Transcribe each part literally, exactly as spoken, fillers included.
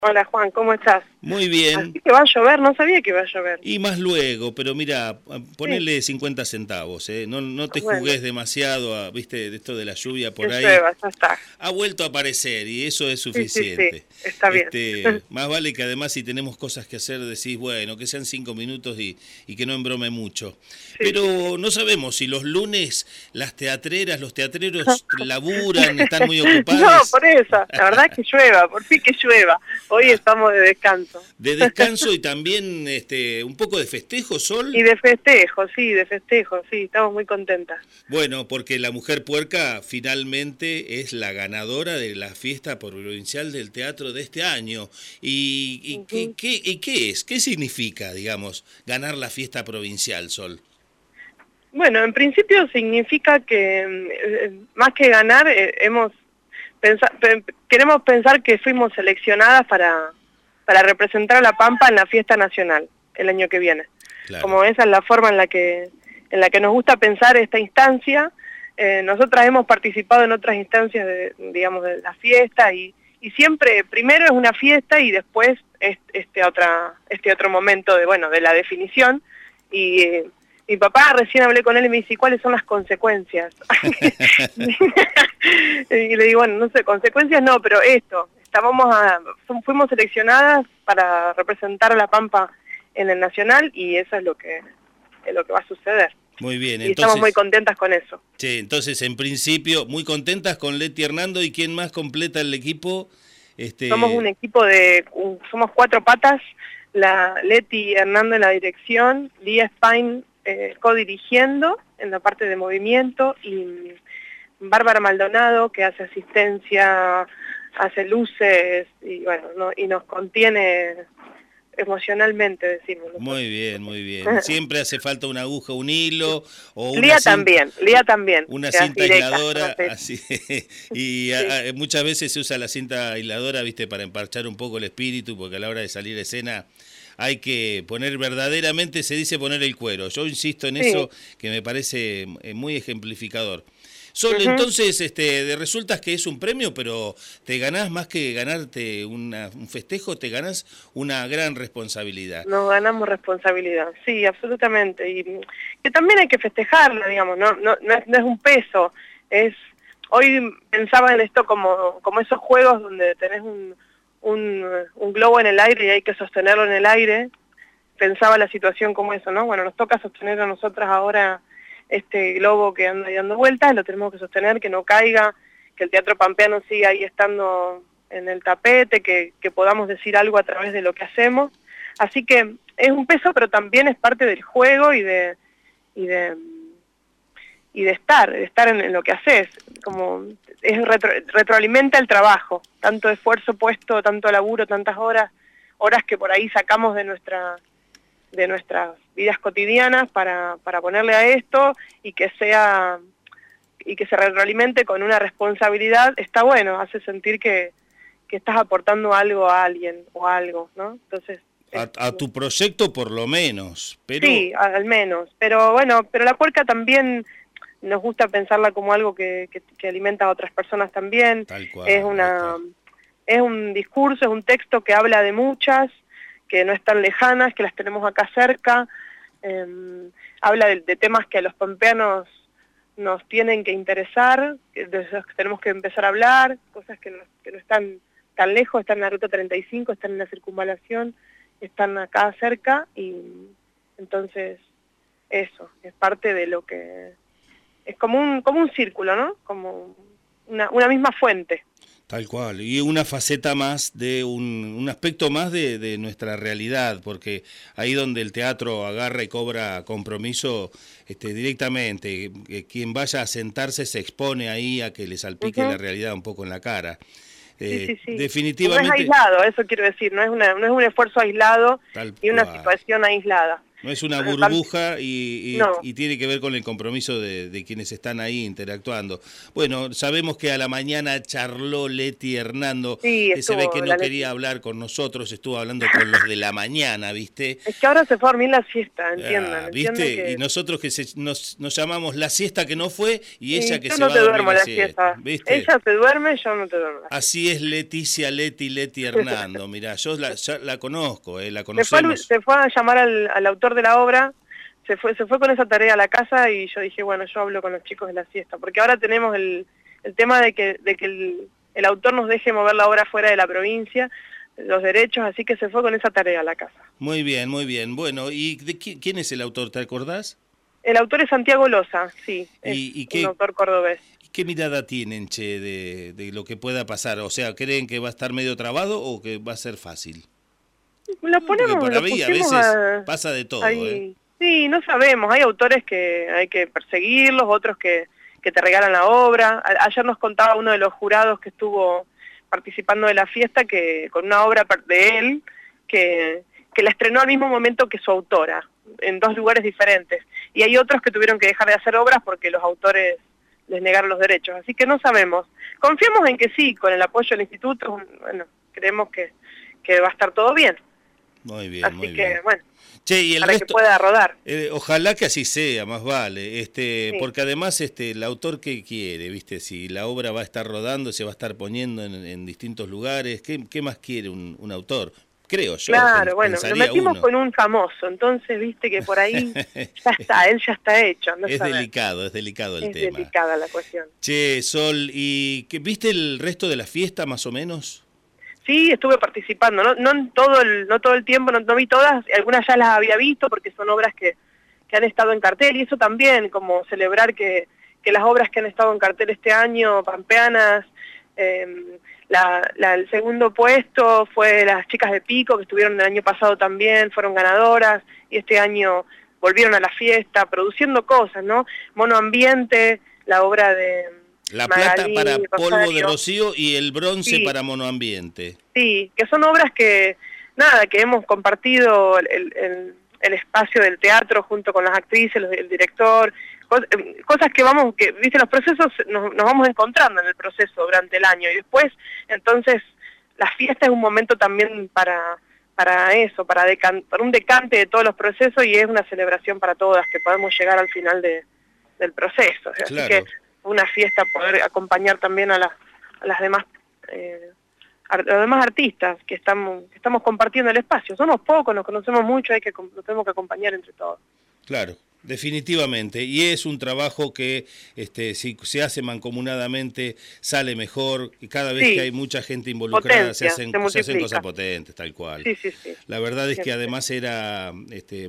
Hola Juan, ¿cómo estás? Muy bien. Así que va a llover, no sabía que iba a llover. Y más luego, pero mira, ponele Sí. cincuenta centavos, ¿eh? No, no te Bueno, jugues demasiado a, viste, de esto de la lluvia que por ahí. llueva, ya está. Ha vuelto a aparecer y eso es Sí, sí, sí, suficiente. está bien. Este, más vale que además si tenemos cosas que hacer decís, bueno, que sean cinco minutos y, y que no embrome mucho. Sí, sí, sí. Pero no sabemos si los lunes las teatreras, los teatreros laburan, están muy No, ocupados. por eso, la verdad es que llueva, por fin que llueva. Hoy estamos de descanso. De descanso y también este, un poco de festejo, Y Sol. de festejo, sí, de festejo, sí, estamos muy contentas. Bueno, porque la Mujer Puerca finalmente es la ganadora de la fiesta provincial del teatro de este año. ¿Y, y, qué, Ujú. qué, y qué es? ¿Qué significa, digamos, ganar la fiesta provincial, Sol? Bueno, en principio significa que eh, más que ganar, eh, hemos pensa- pe- queremos pensar que fuimos seleccionadas para, para representar a La Pampa en la fiesta nacional el año que viene. Claro. Como esa es la forma en la que, en la que nos gusta pensar esta instancia. Eh, nosotras hemos participado en otras instancias de, digamos, de la fiesta y, y siempre, primero es una fiesta y después es, este, otra, este otro momento de, bueno, de la definición. Y eh, mi papá, recién hablé con él y me dice, ¿cuáles son las consecuencias? Y le digo, bueno, no sé, consecuencias no, pero esto, estábamos a, fuimos seleccionadas para representar a La Pampa en el Nacional y eso es lo que, es lo que va a suceder. Muy bien, Y estamos muy entonces, contentas con eso. sí, entonces en principio muy contentas con Leti Hernando y quién más completa el equipo. Somos un Este, equipo de, un- somos cuatro patas, la Leti Hernando en la dirección, Lía Spain eh, co-dirigiendo en la parte de movimiento y Bárbara Maldonado que hace asistencia, hace luces y bueno, no, y nos contiene emocionalmente, decimos muy nosotros. bien, muy bien. Siempre hace falta una aguja, un hilo o una Lía cinta. también, Lía también, Una que es cinta directa, no aisladora, sé. así, y Sí, a- a- muchas veces se usa la cinta aisladora, viste, para emparchar un poco el espíritu, porque a la hora de salir a escena hay que poner verdaderamente, se dice poner el cuero. Yo insisto en sí. eso, que me parece eh, muy ejemplificador. Sol, Ujú. entonces, este, de resultas que es un premio, pero te ganás más que ganarte una, un festejo, te ganás una gran responsabilidad. Nos ganamos responsabilidad, sí, absolutamente, y que también hay que festejarla, digamos, no, no, no, es, no es un peso, es, hoy pensaba en esto como, como esos juegos donde tenés un, un, un globo en el aire y hay que sostenerlo en el aire, pensaba la situación como eso, ¿no? Bueno, nos toca sostener a nosotras ahora este globo que anda dando vueltas, lo tenemos que sostener, que no caiga, que el Teatro Pampeano siga ahí estando en el tapete, que, que podamos decir algo a través de lo que hacemos. Así que es un peso, pero también es parte del juego y de y de y de estar, de estar en, en lo que haces, como es retro, retroalimenta el trabajo, tanto esfuerzo puesto, tanto laburo, tantas horas, horas que por ahí sacamos de nuestra de nuestras vidas cotidianas para, para ponerle a esto y que sea y que se retroalimente con una responsabilidad, está bueno, hace sentir que, que estás aportando algo a alguien o algo, ¿no? Entonces, A, es, a tu proyecto por lo menos, pero sí, al menos, pero bueno, pero la puerca también nos gusta pensarla como algo que, que, que alimenta a otras personas también, tal es cual, ahí una está. es un discurso, es un texto que habla de muchas, que no están lejanas, que las tenemos acá cerca, eh, habla de, de temas que a los pampeanos nos tienen que interesar, de esos que tenemos que empezar a hablar, cosas que no, que no están tan lejos, están en la ruta treinta y cinco, están en la circunvalación, están acá cerca y entonces eso, es parte de lo que... es como un, como un círculo, ¿no? Como una, una misma fuente. Tal cual, y una faceta más de un, un aspecto más de, de nuestra realidad, porque ahí donde el teatro agarra y cobra compromiso este, directamente, que quien vaya a sentarse se expone ahí a que le salpique la Uh-huh. realidad un poco en la cara. Sí, Eh, sí, sí. No es definitivamente, aislado, eso quiero decir, no es, una, no es un esfuerzo aislado tal y una cual. situación aislada. No es una burbuja y, y, no. y tiene que ver con el compromiso de, de quienes están ahí interactuando. Bueno, sabemos que a la mañana charló Leti Hernando, sí, que se ve que no quería Leti. hablar con nosotros, estuvo hablando con los de la mañana, ¿viste? Es que ahora se fue a dormir la siesta, entiendan. Ah, ¿viste? entiendan que... Y nosotros que se, nos, nos llamamos la siesta que no fue y ella y que yo se no va te a dormir duermo la la siesta. siesta. ¿Viste? Ella se duerme, yo no te duermo. Así es Leticia, Leti, Leti Hernando. Mirá, yo la, ya la conozco, eh, la Se fue, conocemos. se fue a llamar al, al autor de la obra, se fue, se fue con esa tarea a la casa y yo dije, bueno, yo hablo con los chicos de la siesta, porque ahora tenemos el, el tema de que, de que el, el autor nos deje mover la obra fuera de la provincia, los derechos, así que se fue con esa tarea a la casa. Muy bien, muy bien. Bueno, ¿y de qui, quién es el autor, te acordás? El autor es Santiago Loza, sí, es ¿Y, y qué, un autor cordobés. ¿Qué mirada tienen, che, de, de lo que pueda pasar? O sea, ¿creen que va a estar medio trabado o que va a ser fácil? Lo ponemos, Porque por lo ahí a pusimos veces a, pasa de todo, ahí. ¿eh? Sí, no sabemos, hay autores que hay que perseguirlos, otros que, que te regalan la obra. A, ayer nos contaba uno de los jurados que estuvo participando de la fiesta, que con una obra de él, que, que la estrenó al mismo momento que su autora, en dos lugares diferentes. Y hay otros que tuvieron que dejar de hacer obras porque los autores les negaron los derechos. Así que no sabemos. Confiamos en que sí, con el apoyo del instituto, bueno, creemos que, que va a estar todo bien. Muy bien, así muy que, bien. bueno, che, y el para resto, que pueda rodar. Eh, ojalá que así sea, más vale, este, Sí. porque además este, el autor que quiere, viste, si la obra va a estar rodando, se va a estar poniendo en, en distintos lugares, ¿qué, qué más quiere un, un autor? Creo yo. Claro, bueno, lo metimos uno. con un famoso, entonces viste que por ahí ya está, él ya está hecho. No es saber. delicado, es delicado el es tema. Es delicada la cuestión. Che, Sol, ¿y qué, viste el resto de la fiesta más o menos? Sí, estuve participando, no, no en todo el, no todo el tiempo, no, no vi todas, algunas ya las había visto porque son obras que, que han estado en cartel y eso también, como celebrar que, que las obras que han estado en cartel este año, pampeanas, eh, la, la, el segundo puesto fue las chicas de Pico, que estuvieron el año pasado también, fueron ganadoras, y este año volvieron a la fiesta, produciendo cosas, ¿no? Mono Ambiente, la obra de... La plata Magalí, para Polvo Rosario. de Rocío y el bronce Sí. para Monoambiente. Sí, que son obras que, nada, que hemos compartido el, el, el espacio del teatro junto con las actrices, el director, cosas que vamos, que, viste, los procesos nos, nos vamos encontrando en el proceso durante el año y después, entonces, la fiesta es un momento también para, para eso, para, decan, para un decante de todos los procesos y es una celebración para todas, que podemos llegar al final de, del proceso. Así Claro. que una fiesta poder acompañar también a, la, a las demás eh, a los demás artistas que estamos que estamos compartiendo el espacio. Somos pocos, nos conocemos mucho, hay que nos tenemos que acompañar entre todos. Claro, definitivamente. Y es un trabajo que este, si se hace mancomunadamente sale mejor y cada vez Sí. que hay mucha gente involucrada Potencia, se, hacen, se se hacen cosas multiplica. potentes, tal cual. Sí, sí, sí. La verdad es que Siempre. además era este,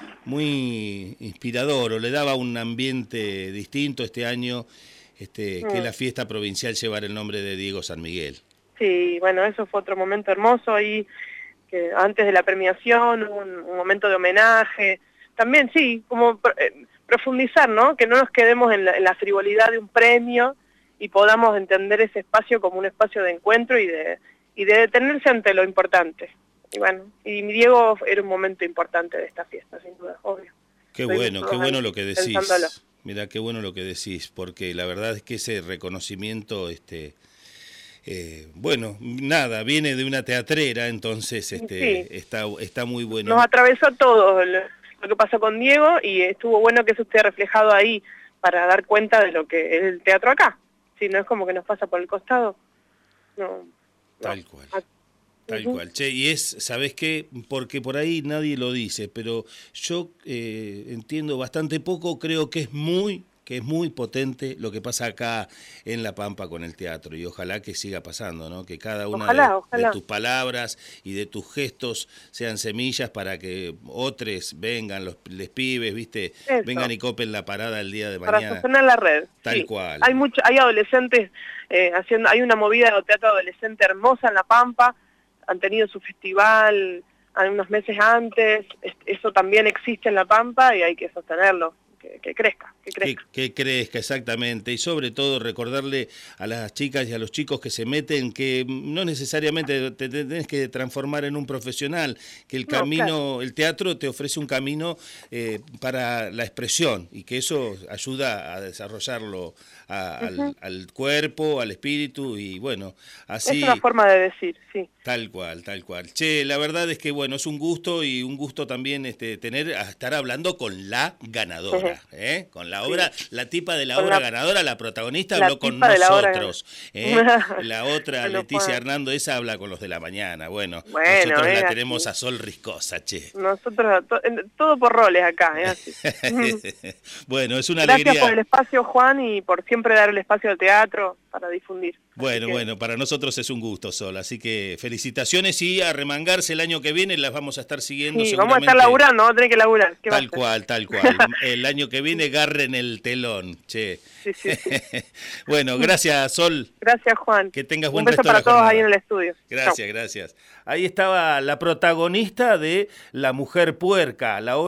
muy inspirador o le daba un ambiente distinto este año este, que Mm. la fiesta provincial llevara el nombre de Diego San Miguel. Sí, bueno, eso fue otro momento hermoso ahí, que antes de la premiación, un, un momento de homenaje. También, sí, como eh, profundizar, ¿no? Que no nos quedemos en la, en la frivolidad de un premio y podamos entender ese espacio como un espacio de encuentro y de, y de detenerse ante lo importante. Y bueno, y mi Diego era un momento importante de esta fiesta, sin duda, obvio. Qué Estuvimos bueno, qué todos bueno ahí lo que decís. pensándolo. Mirá, qué bueno lo que decís, porque la verdad es que ese reconocimiento, este, eh, bueno, nada, viene de una teatrera, entonces este, Sí. está, está muy bueno. Nos atravesó a todos lo, lo que pasó con Diego y estuvo bueno que eso esté reflejado ahí para dar cuenta de lo que es el teatro acá. Si no es como que nos pasa por el costado. No. Tal no. cual. A- Tal Ujú. cual, che, y es, ¿sabés qué? Porque por ahí nadie lo dice, pero yo eh, entiendo bastante poco, creo que es muy, que es muy potente lo que pasa acá en La Pampa con el teatro, y ojalá que siga pasando, ¿no? Que cada una Ojalá, de, ojalá. de tus palabras y de tus gestos sean semillas para que otros vengan, los les pibes, ¿viste? Eso. Vengan y copen la parada el día de Para mañana. sostener la red. Tal sí. cual. Hay mucho, hay adolescentes eh, haciendo, hay una movida de teatro adolescente hermosa en La Pampa, han tenido su festival unos meses antes, eso también existe en La Pampa y hay que sostenerlo. que, que crezca, que crezca. Que, que crezca, exactamente, y sobre todo recordarle a las chicas y a los chicos que se meten que no necesariamente te tenés que transformar en un profesional, que el camino, no, claro. el teatro te ofrece un camino eh, para la expresión y que eso ayuda a desarrollarlo a, uh-huh. al, al cuerpo, al espíritu y bueno, así... Es una forma de decir, sí. Tal cual, tal cual. Che, la verdad es que bueno, es un gusto y un gusto también este, tener a estar hablando con la ganadora, ¿eh? Con la obra, sí. la tipa de la con obra la, ganadora, la protagonista la habló con nosotros, la, ¿eh? la otra, bueno, Leticia pues. Hernando, esa habla con los de la mañana, bueno, bueno nosotros la tenemos así. A Sol Riscosa, che. Nosotros, to, todo por roles acá, ¿eh? Así. Bueno, es una Gracias alegría. Gracias por el espacio, Juan, y por siempre dar el espacio al teatro para difundir. Bueno, que... bueno, para nosotros es un gusto, Sol, así que felicitaciones y a remangarse el año que viene, las vamos a estar siguiendo. Sí, vamos a estar laburando, vamos a tener que laburar. ¿Qué tal cual, tal cual. El año que viene garren el telón, che. Sí, sí, sí. Bueno, gracias, Sol. Gracias, Juan. Que tengas buen Un beso resto de la para todos jornada. ahí en el estudio. Gracias, Chau. gracias. Ahí estaba la protagonista de La Mujer Puerca, la